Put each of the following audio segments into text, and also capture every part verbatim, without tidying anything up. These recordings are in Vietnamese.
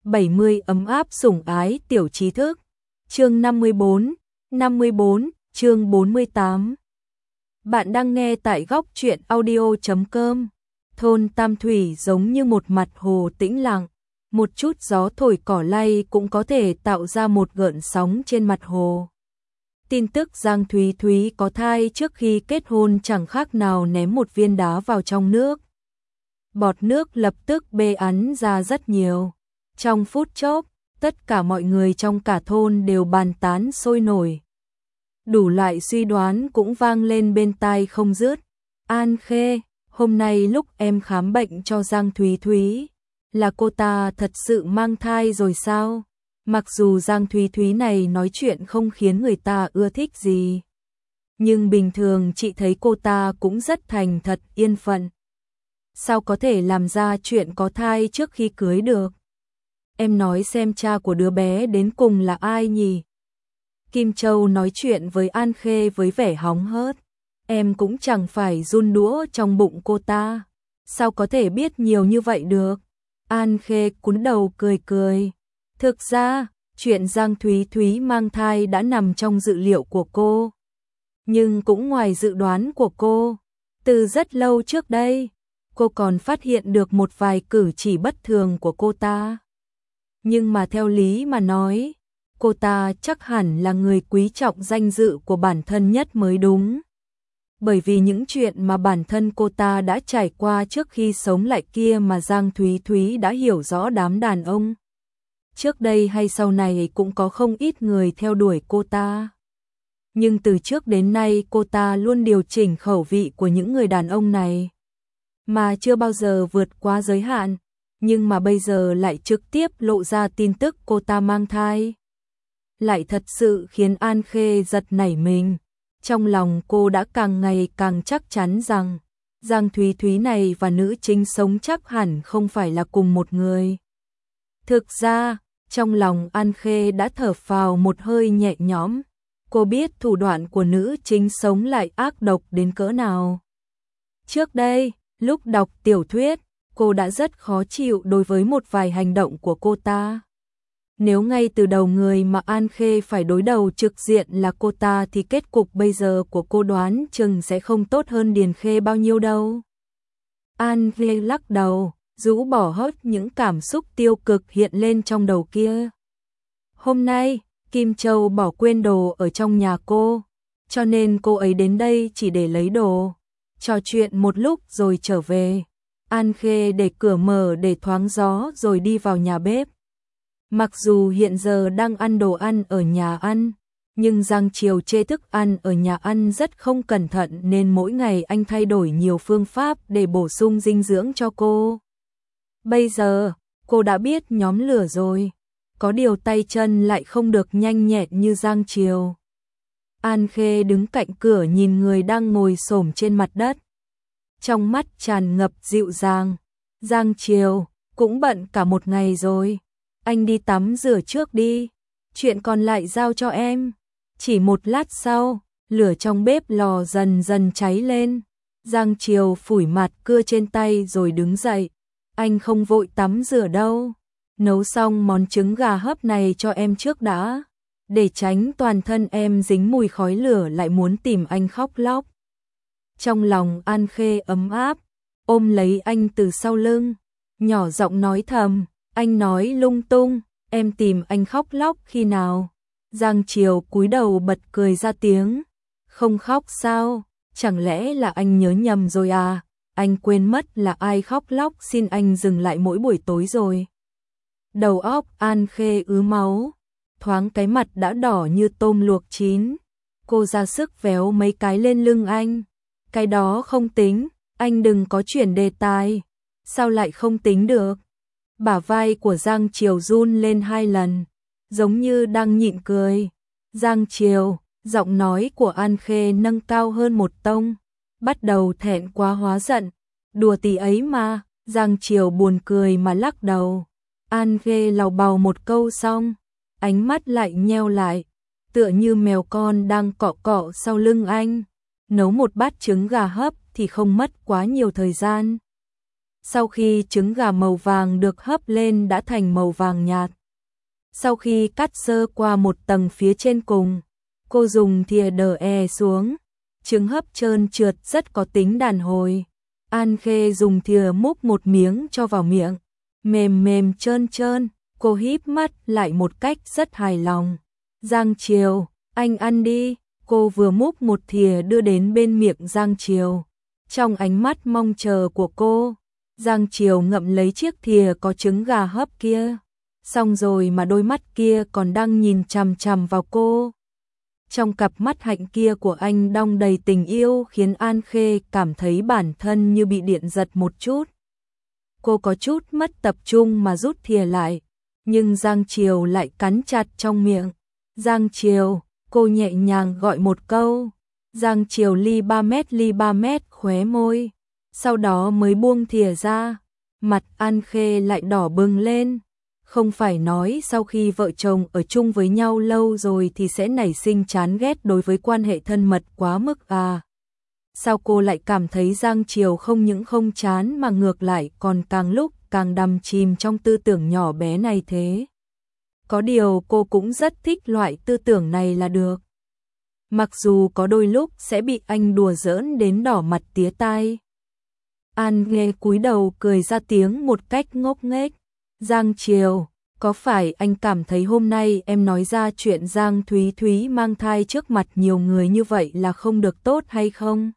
bảy mươi ấm áp sủng ái tiểu trí thức. Chương năm mươi bốn, năm mươi bốn, chương bốn mươi tám. Bạn đang nghe tại góc truyện audio chấm com. Thôn Tam Thủy giống như một mặt hồ tĩnh lặng, một chút gió thổi cỏ lay cũng có thể tạo ra một gợn sóng trên mặt hồ. Tin tức Giang Thúy Thúy có thai trước khi kết hôn chẳng khác nào ném một viên đá vào trong nước. Bọt nước lập tức bê ắn ra rất nhiều. Trong phút chốc, tất cả mọi người trong cả thôn đều bàn tán sôi nổi. Đủ loại suy đoán cũng vang lên bên tai không dứt. An Khê, hôm nay lúc em khám bệnh cho Giang Thúy Thúy, là cô ta thật sự mang thai rồi sao? Mặc dù Giang Thúy Thúy này nói chuyện không khiến người ta ưa thích gì, nhưng bình thường chị thấy cô ta cũng rất thành thật yên phận. Sao có thể làm ra chuyện có thai trước khi cưới được? Em nói xem cha của đứa bé đến cùng là ai nhỉ? Kim Châu nói chuyện với An Khê với vẻ hóng hớt. Em cũng chẳng phải run đũa trong bụng cô ta. Sao có thể biết nhiều như vậy được? An Khê cúi đầu cười cười. Thực ra, chuyện Giang Thúy Thúy mang thai đã nằm trong dự liệu của cô. Nhưng cũng ngoài dự đoán của cô. Từ rất lâu trước đây, cô còn phát hiện được một vài cử chỉ bất thường của cô ta. Nhưng mà theo lý mà nói, cô ta chắc hẳn là người quý trọng danh dự của bản thân nhất mới đúng. Bởi vì những chuyện mà bản thân cô ta đã trải qua trước khi sống lại kia mà Giang Thúy Thúy đã hiểu rõ đám đàn ông. Trước đây hay sau này cũng có không ít người theo đuổi cô ta. Nhưng từ trước đến nay cô ta luôn điều chỉnh khẩu vị của những người đàn ông này, mà chưa bao giờ vượt quá giới hạn. Nhưng mà bây giờ lại trực tiếp lộ ra tin tức cô ta mang thai, lại thật sự khiến An Khê giật nảy mình. Trong lòng cô đã càng ngày càng chắc chắn rằng Giang Thúy Thúy này và nữ chính sống chắc hẳn không phải là cùng một người. Thực ra, trong lòng An Khê đã thở phào một hơi nhẹ nhõm. Cô biết thủ đoạn của nữ chính sống lại ác độc đến cỡ nào. Trước đây, lúc đọc tiểu thuyết, cô đã rất khó chịu đối với một vài hành động của cô ta. Nếu ngay từ đầu người mà An Khê phải đối đầu trực diện là cô ta thì kết cục bây giờ của cô đoán chừng sẽ không tốt hơn Điền Khê bao nhiêu đâu. An Khê lắc đầu, rũ bỏ hết những cảm xúc tiêu cực hiện lên trong đầu kia. Hôm nay, Kim Châu bỏ quên đồ ở trong nhà cô, cho nên cô ấy đến đây chỉ để lấy đồ. Trò chuyện một lúc rồi trở về. An Khê để cửa mở để thoáng gió rồi đi vào nhà bếp. Mặc dù hiện giờ đang ăn đồ ăn ở nhà ăn, nhưng Giang Triều chê thức ăn ở nhà ăn rất không cẩn thận nên mỗi ngày anh thay đổi nhiều phương pháp để bổ sung dinh dưỡng cho cô. Bây giờ, cô đã biết nhóm lửa rồi, có điều tay chân lại không được nhanh nhẹn như Giang Triều. An Khê đứng cạnh cửa nhìn người đang ngồi xổm trên mặt đất. Trong mắt tràn ngập dịu dàng. Giang Triều, cũng bận cả một ngày rồi. Anh đi tắm rửa trước đi. Chuyện còn lại giao cho em. Chỉ một lát sau, lửa trong bếp lò dần dần cháy lên. Giang Triều phủi mặt cưa trên tay rồi đứng dậy. Anh không vội tắm rửa đâu. Nấu xong món trứng gà hấp này cho em trước đã. Để tránh toàn thân em dính mùi khói lửa lại muốn tìm anh khóc lóc. Trong lòng An Khê ấm áp, ôm lấy anh từ sau lưng, nhỏ giọng nói thầm, anh nói lung tung, em tìm anh khóc lóc khi nào? Giang Triều cúi đầu bật cười ra tiếng, không khóc sao, chẳng lẽ là anh nhớ nhầm rồi à, anh quên mất là ai khóc lóc xin anh dừng lại mỗi buổi tối rồi. Đầu óc An Khê ứ máu, thoáng cái mặt đã đỏ như tôm luộc chín, cô ra sức véo mấy cái lên lưng anh. Cái đó không tính, anh đừng có chuyển đề tài. Sao lại không tính được? Bả vai của Giang Triều run lên hai lần, giống như đang nhịn cười. Giang Triều, giọng nói của An Khê nâng cao hơn một tông, bắt đầu thẹn quá hóa giận. Đùa tí ấy mà, Giang Triều buồn cười mà lắc đầu. An Khê lầu bầu một câu xong, ánh mắt lại nheo lại, tựa như mèo con đang cọ cọ sau lưng anh. Nấu một bát trứng gà hấp thì không mất quá nhiều thời gian. Sau khi trứng gà màu vàng được hấp lên đã thành màu vàng nhạt. Sau khi cắt sơ qua một tầng phía trên cùng, cô dùng thìa đờ e xuống, trứng hấp trơn trượt rất có tính đàn hồi. An Khê dùng thìa múc một miếng cho vào miệng, mềm mềm trơn trơn, cô híp mắt lại một cách rất hài lòng. Giang Triều, anh ăn đi, cô vừa múc một thìa đưa đến bên miệng Giang Triều. Trong ánh mắt mong chờ của cô, Giang Triều ngậm lấy chiếc thìa có trứng gà hấp kia, xong rồi mà đôi mắt kia còn đang nhìn chằm chằm vào cô. Trong cặp mắt hạnh kia của anh đong đầy tình yêu khiến An Khê cảm thấy bản thân như bị điện giật một chút. Cô có chút mất tập trung mà rút thìa lại, nhưng Giang Triều lại cắn chặt trong miệng. Giang Triều, cô nhẹ nhàng gọi một câu. Giang Triều ly ba mét ly ba mét khóe môi, sau đó mới buông thìa ra. Mặt An Khê lại đỏ bừng lên. Không phải nói sau khi vợ chồng ở chung với nhau lâu rồi thì sẽ nảy sinh chán ghét đối với quan hệ thân mật quá mức à? Sao cô lại cảm thấy Giang Triều không những không chán mà ngược lại còn càng lúc càng đắm chìm trong tư tưởng nhỏ bé này thế? Có điều cô cũng rất thích loại tư tưởng này là được. Mặc dù có đôi lúc sẽ bị anh đùa giỡn đến đỏ mặt tía tai. An nghe cúi đầu cười ra tiếng một cách ngốc nghếch. Giang Triều, có phải anh cảm thấy hôm nay em nói ra chuyện Giang Thúy Thúy mang thai trước mặt nhiều người như vậy là không được tốt hay không?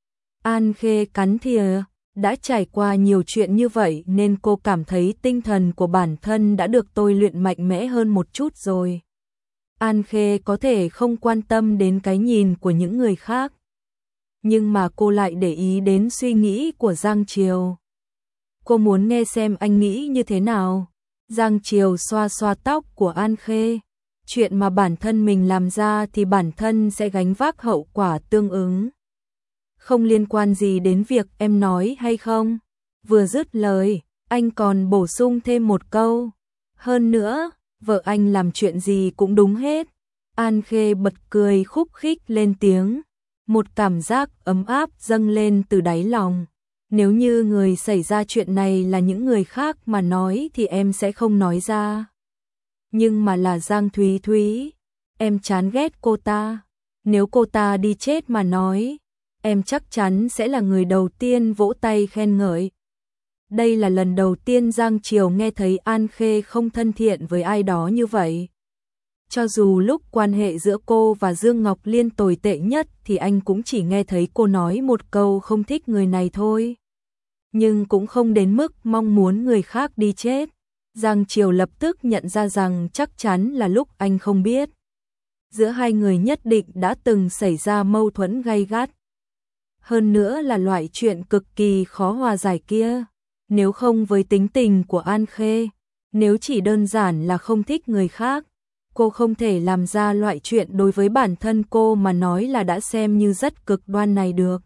An Khê cắn thìa, đã trải qua nhiều chuyện như vậy nên cô cảm thấy tinh thần của bản thân đã được tôi luyện mạnh mẽ hơn một chút rồi. An Khê có thể không quan tâm đến cái nhìn của những người khác, nhưng mà cô lại để ý đến suy nghĩ của Giang Triều. Cô muốn nghe xem anh nghĩ như thế nào. Giang Triều xoa xoa tóc của An Khê. Chuyện mà bản thân mình làm ra thì bản thân sẽ gánh vác hậu quả tương ứng. Không liên quan gì đến việc em nói hay không. Vừa dứt lời, anh còn bổ sung thêm một câu. Hơn nữa, vợ anh làm chuyện gì cũng đúng hết. An Khê bật cười khúc khích lên tiếng. Một cảm giác ấm áp dâng lên từ đáy lòng. Nếu như người xảy ra chuyện này là những người khác mà nói thì em sẽ không nói ra. Nhưng mà là Giang Thúy Thúy, em chán ghét cô ta. Nếu cô ta đi chết mà nói, em chắc chắn sẽ là người đầu tiên vỗ tay khen ngợi. Đây là lần đầu tiên Giang Triều nghe thấy An Khê không thân thiện với ai đó như vậy. Cho dù lúc quan hệ giữa cô và Dương Ngọc Liên tồi tệ nhất thì anh cũng chỉ nghe thấy cô nói một câu không thích người này thôi. Nhưng cũng không đến mức mong muốn người khác đi chết. Giang Triều lập tức nhận ra rằng chắc chắn là lúc anh không biết. Giữa hai người nhất định đã từng xảy ra mâu thuẫn gay gắt. Hơn nữa là loại chuyện cực kỳ khó hòa giải kia. Nếu không với tính tình của An Khê, nếu chỉ đơn giản là không thích người khác, cô không thể làm ra loại chuyện đối với bản thân cô mà nói là đã xem như rất cực đoan này được.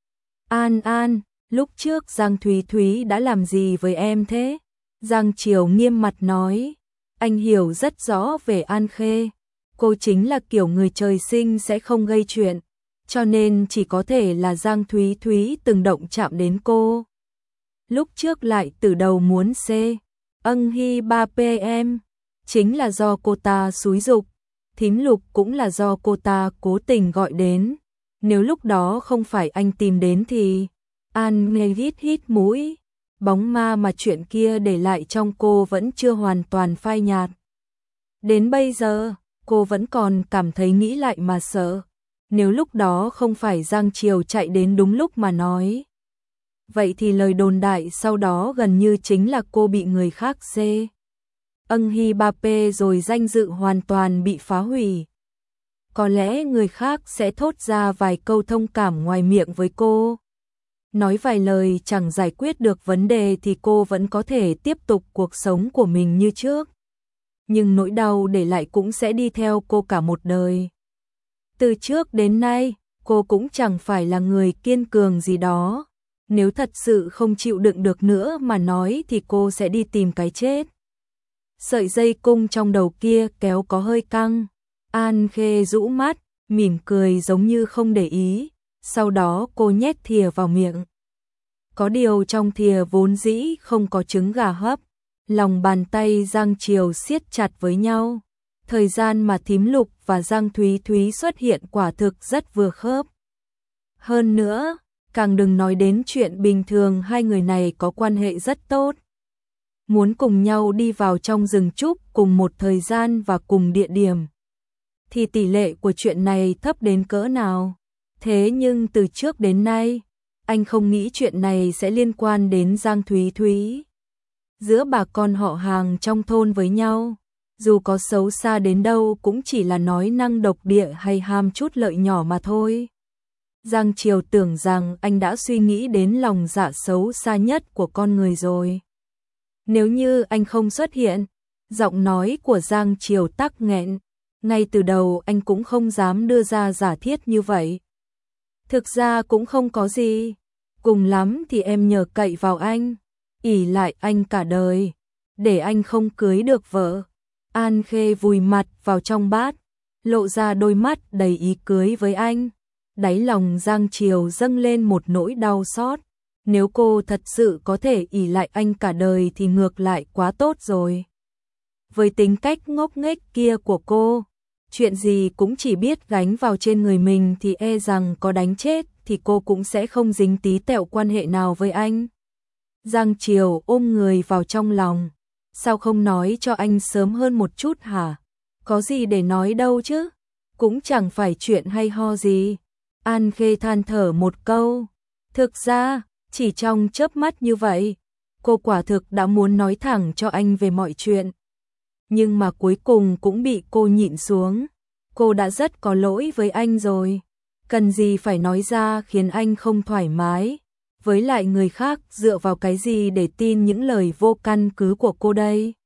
An An, lúc trước Giang Thúy Thúy đã làm gì với em thế? Giang Triều nghiêm mặt nói. Anh hiểu rất rõ về An Khê. Cô chính là kiểu người trời sinh sẽ không gây chuyện, cho nên chỉ có thể là Giang Thúy Thúy từng động chạm đến cô. Lúc trước lại từ đầu muốn C. Ân Hy ba pê em. Chính là do cô ta xúi giục. Thím Lục cũng là do cô ta cố tình gọi đến. Nếu lúc đó không phải anh tìm đến thì... An nghe hít hít mũi. Bóng ma mà chuyện kia để lại trong cô vẫn chưa hoàn toàn phai nhạt. Đến bây giờ, cô vẫn còn cảm thấy nghĩ lại mà sợ. Nếu lúc đó không phải Giang Triều chạy đến đúng lúc mà nói, vậy thì lời đồn đại sau đó gần như chính là cô bị người khác xê. Ân Hy ba pê rồi danh dự hoàn toàn bị phá hủy. Có lẽ người khác sẽ thốt ra vài câu thông cảm ngoài miệng với cô. Nói vài lời chẳng giải quyết được vấn đề thì cô vẫn có thể tiếp tục cuộc sống của mình như trước. Nhưng nỗi đau để lại cũng sẽ đi theo cô cả một đời. Từ trước đến nay, cô cũng chẳng phải là người kiên cường gì đó. Nếu thật sự không chịu đựng được nữa mà nói thì cô sẽ đi tìm cái chết. Sợi dây cung trong đầu kia kéo có hơi căng. An Khê rũ mắt, mỉm cười giống như không để ý. Sau đó cô nhét thìa vào miệng. Có điều trong thìa vốn dĩ không có trứng gà hấp, lòng bàn tay Giang Triều siết chặt với nhau. Thời gian mà Thím Lục và Giang Thúy Thúy xuất hiện quả thực rất vừa khớp. Hơn nữa, càng đừng nói đến chuyện bình thường hai người này có quan hệ rất tốt. Muốn cùng nhau đi vào trong rừng trúc cùng một thời gian và cùng địa điểm, thì tỷ lệ của chuyện này thấp đến cỡ nào. Thế nhưng từ trước đến nay, anh không nghĩ chuyện này sẽ liên quan đến Giang Thúy Thúy. Giữa bà con họ hàng trong thôn với nhau, dù có xấu xa đến đâu cũng chỉ là nói năng độc địa hay ham chút lợi nhỏ mà thôi. Giang Triều tưởng rằng anh đã suy nghĩ đến lòng dạ xấu xa nhất của con người rồi. Nếu như anh không xuất hiện, giọng nói của Giang Triều tắc nghẹn, ngay từ đầu anh cũng không dám đưa ra giả thiết như vậy. Thực ra cũng không có gì, cùng lắm thì em nhờ cậy vào anh, ỷ lại anh cả đời, để anh không cưới được vợ. An Khê vùi mặt vào trong bát, lộ ra đôi mắt đầy ý cưới với anh. Đáy lòng Giang Triều dâng lên một nỗi đau xót. Nếu cô thật sự có thể ỷ lại anh cả đời thì ngược lại quá tốt rồi. Với tính cách ngốc nghếch kia của cô, chuyện gì cũng chỉ biết gánh vào trên người mình thì e rằng có đánh chết thì cô cũng sẽ không dính tí tẹo quan hệ nào với anh. Giang Triều ôm người vào trong lòng. Sao không nói cho anh sớm hơn một chút hả? Có gì để nói đâu chứ? Cũng chẳng phải chuyện hay ho gì. An Khê than thở một câu. Thực ra, chỉ trong chớp mắt như vậy, cô quả thực đã muốn nói thẳng cho anh về mọi chuyện. Nhưng mà cuối cùng cũng bị cô nhịn xuống. Cô đã rất có lỗi với anh rồi. Cần gì phải nói ra khiến anh không thoải mái. Với lại người khác dựa vào cái gì để tin những lời vô căn cứ của cô đây.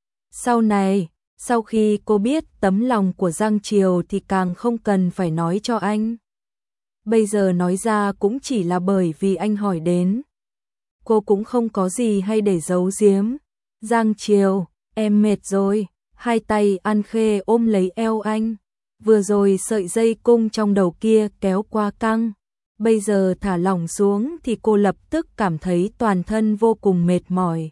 Sau này, sau khi cô biết tấm lòng của Giang Triều thì càng không cần phải nói cho anh. Bây giờ nói ra cũng chỉ là bởi vì anh hỏi đến. Cô cũng không có gì hay để giấu giếm. Giang Triều, em mệt rồi. Hai tay An Khê ôm lấy eo anh. Vừa rồi sợi dây cung trong đầu kia kéo qua căng. Bây giờ thả lỏng xuống thì cô lập tức cảm thấy toàn thân vô cùng mệt mỏi.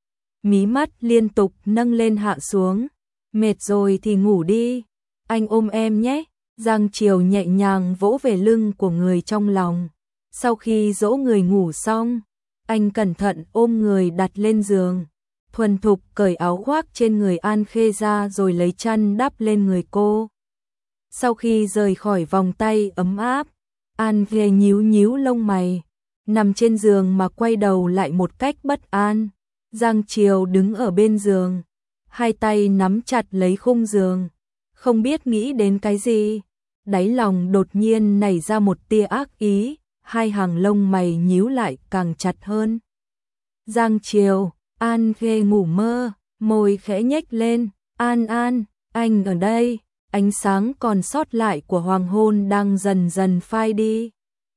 Mí mắt liên tục nâng lên hạ xuống. Mệt rồi thì ngủ đi. Anh ôm em nhé. Giang Triều nhẹ nhàng vỗ về lưng của người trong lòng. Sau khi dỗ người ngủ xong, anh cẩn thận ôm người đặt lên giường. Thuần thục cởi áo khoác trên người An Khê ra rồi lấy chăn đắp lên người cô. Sau khi rời khỏi vòng tay ấm áp, An Khê nhíu nhíu lông mày, nằm trên giường mà quay đầu lại một cách bất an. Giang Triều đứng ở bên giường, hai tay nắm chặt lấy khung giường, không biết nghĩ đến cái gì. Đáy lòng đột nhiên nảy ra một tia ác ý, hai hàng lông mày nhíu lại càng chặt hơn. Giang Triều, An Khê ngủ mơ, môi khẽ nhếch lên. An An, anh ở đây. Ánh sáng còn sót lại của hoàng hôn đang dần dần phai đi.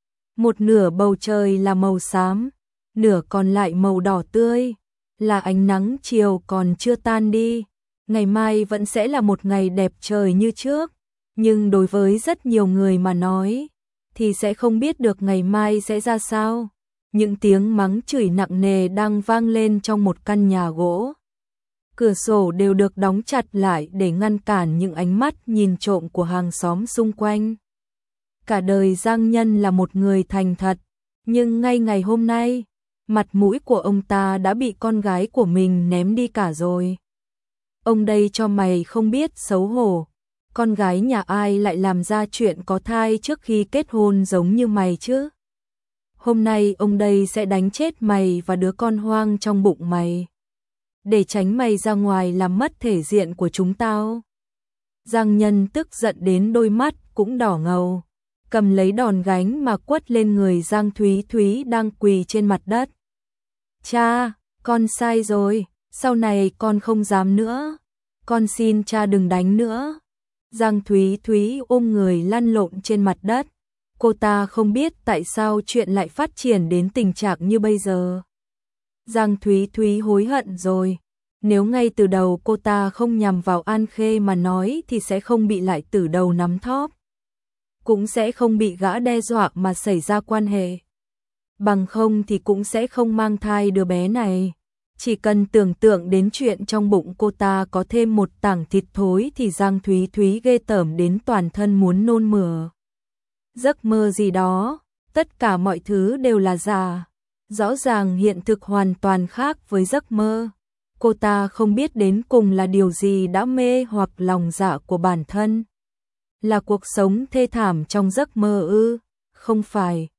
Một nửa bầu trời là màu xám, nửa còn lại màu đỏ tươi, là ánh nắng chiều còn chưa tan đi. Ngày mai vẫn sẽ là một ngày đẹp trời như trước, nhưng đối với rất nhiều người mà nói, thì sẽ không biết được ngày mai sẽ ra sao. Những tiếng mắng chửi nặng nề đang vang lên trong một căn nhà gỗ. Cửa sổ đều được đóng chặt lại để ngăn cản những ánh mắt nhìn trộm của hàng xóm xung quanh. Cả đời Giang Nhân là một người thành thật, nhưng ngay ngày hôm nay, mặt mũi của ông ta đã bị con gái của mình ném đi cả rồi. Ông đây cho mày không biết xấu hổ, con gái nhà ai lại làm ra chuyện có thai trước khi kết hôn giống như mày chứ? Hôm nay ông đây sẽ đánh chết mày và đứa con hoang trong bụng mày, để tránh mày ra ngoài làm mất thể diện của chúng tao. Giang Nhân tức giận đến đôi mắt cũng đỏ ngầu, cầm lấy đòn gánh mà quất lên người Giang Thúy Thúy đang quỳ trên mặt đất. Cha, con sai rồi, sau này con không dám nữa, con xin cha đừng đánh nữa. Giang Thúy Thúy ôm người lăn lộn trên mặt đất, cô ta không biết tại sao chuyện lại phát triển đến tình trạng như bây giờ. Giang Thúy Thúy hối hận rồi, nếu ngay từ đầu cô ta không nhằm vào An Khê mà nói thì sẽ không bị lại từ đầu nắm thóp, cũng sẽ không bị gã đe dọa mà xảy ra quan hệ. bằng không thì cũng sẽ không mang thai đứa bé này. Chỉ cần tưởng tượng đến chuyện trong bụng cô ta có thêm một tảng thịt thối thì Giang Thúy Thúy ghê tởm đến toàn thân muốn nôn mửa. Giấc mơ gì đó, tất cả mọi thứ đều là giả. Rõ ràng hiện thực hoàn toàn khác với giấc mơ. Cô ta không biết đến cùng là điều gì đã mê hoặc lòng dạ của bản thân. Là cuộc sống thê thảm trong giấc mơ ư? Không phải.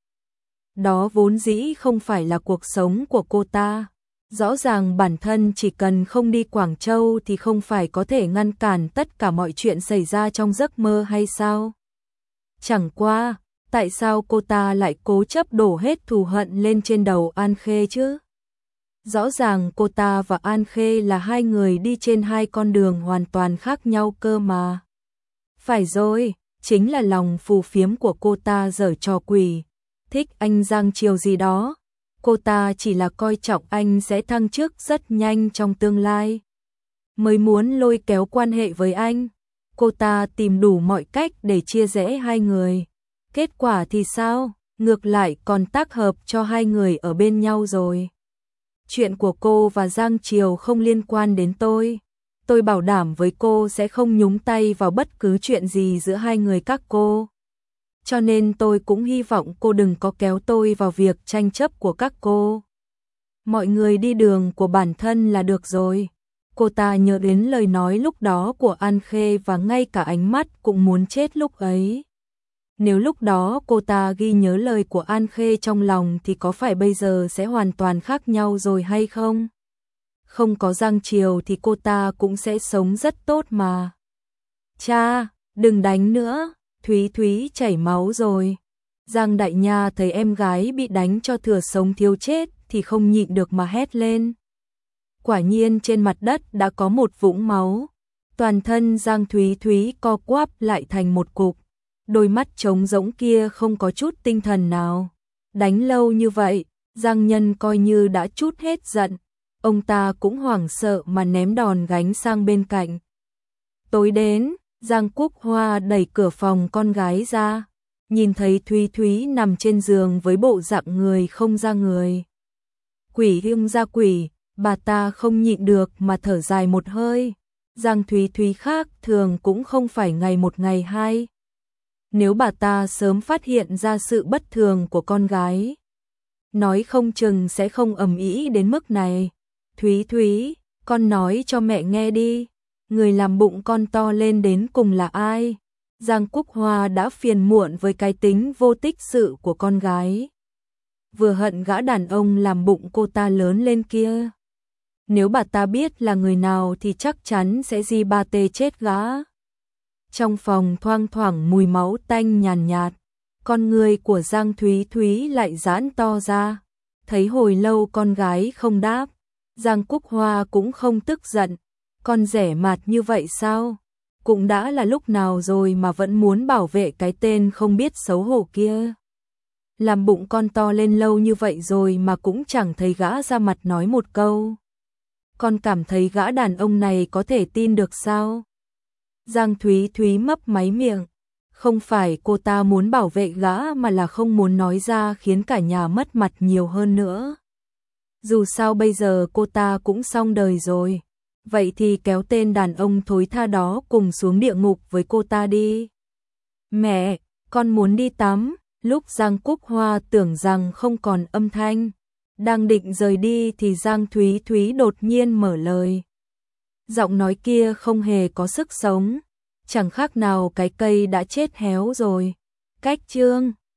Đó vốn dĩ không phải là cuộc sống của cô ta. Rõ ràng bản thân chỉ cần không đi Quảng Châu thì không phải có thể ngăn cản tất cả mọi chuyện xảy ra trong giấc mơ hay sao? Chẳng qua, tại sao cô ta lại cố chấp đổ hết thù hận lên trên đầu An Khê chứ? Rõ ràng cô ta và An Khê là hai người đi trên hai con đường hoàn toàn khác nhau cơ mà. Phải rồi, chính là lòng phù phiếm của cô ta giở trò quỷ, thích anh Giang Triều gì đó. Cô ta chỉ là coi trọng anh sẽ thăng chức rất nhanh trong tương lai, mới muốn lôi kéo quan hệ với anh. Cô ta tìm đủ mọi cách để chia rẽ hai người. Kết quả thì sao? Ngược lại còn tác hợp cho hai người ở bên nhau rồi. Chuyện của cô và Giang Triều không liên quan đến tôi. Tôi bảo đảm với cô sẽ không nhúng tay vào bất cứ chuyện gì giữa hai người các cô. Cho nên tôi cũng hy vọng cô đừng có kéo tôi vào việc tranh chấp của các cô. Mọi người đi đường của bản thân là được rồi. Cô ta nhớ đến lời nói lúc đó của An Khê và ngay cả ánh mắt cũng muốn chết lúc ấy. Nếu lúc đó cô ta ghi nhớ lời của An Khê trong lòng thì có phải bây giờ sẽ hoàn toàn khác nhau rồi hay không? Không có Giang Triều thì cô ta cũng sẽ sống rất tốt mà. Cha, đừng đánh nữa, Thúy Thúy chảy máu rồi. Giang Đại Nha thấy em gái bị đánh cho thừa sống thiếu chết thì không nhịn được mà hét lên. Quả nhiên trên mặt đất đã có một vũng máu. Toàn thân Giang Thúy Thúy co quắp lại thành một cục. Đôi mắt trống rỗng kia không có chút tinh thần nào. Đánh lâu như vậy, Giang Nhân coi như đã trút hết giận. Ông ta cũng hoảng sợ mà ném đòn gánh sang bên cạnh. Tối đến, Giang Quốc Hoa đẩy cửa phòng con gái ra. Nhìn thấy Thúy Thúy nằm trên giường với bộ dạng người không ra người. Quỷ hương ra quỷ, bà ta không nhịn được mà thở dài một hơi. Giang Thúy Thúy khác thường cũng không phải ngày một ngày hai. Nếu bà ta sớm phát hiện ra sự bất thường của con gái, nói không chừng sẽ không ầm ĩ đến mức này. Thúy Thúy, con nói cho mẹ nghe đi, người làm bụng con to lên đến cùng là ai? Giang Quốc Hoa đã phiền muộn với cái tính vô tích sự của con gái. Vừa hận gã đàn ông làm bụng cô ta lớn lên kia. Nếu bà ta biết là người nào thì chắc chắn sẽ di ba tê chết gã. Trong phòng thoang thoảng mùi máu tanh nhàn nhạt, con người của Giang Thúy Thúy lại giãn to ra. Thấy hồi lâu con gái không đáp, Giang Quốc Hoa cũng không tức giận. Con rẻ mạt như vậy sao? Cũng đã là lúc nào rồi mà vẫn muốn bảo vệ cái tên không biết xấu hổ kia. Làm bụng con to lên lâu như vậy rồi mà cũng chẳng thấy gã ra mặt nói một câu. Con cảm thấy gã đàn ông này có thể tin được sao? Giang Thúy Thúy mấp máy miệng. Không phải cô ta muốn bảo vệ gã mà là không muốn nói ra khiến cả nhà mất mặt nhiều hơn nữa. Dù sao bây giờ cô ta cũng xong đời rồi. Vậy thì kéo tên đàn ông thối tha đó cùng xuống địa ngục với cô ta đi. Mẹ, con muốn đi tắm. Lúc Giang Quốc Hoa tưởng rằng không còn âm thanh, đang định rời đi thì Giang Thúy Thúy đột nhiên mở lời. Giọng nói kia không hề có sức sống, chẳng khác nào cái cây đã chết héo rồi. Cách chương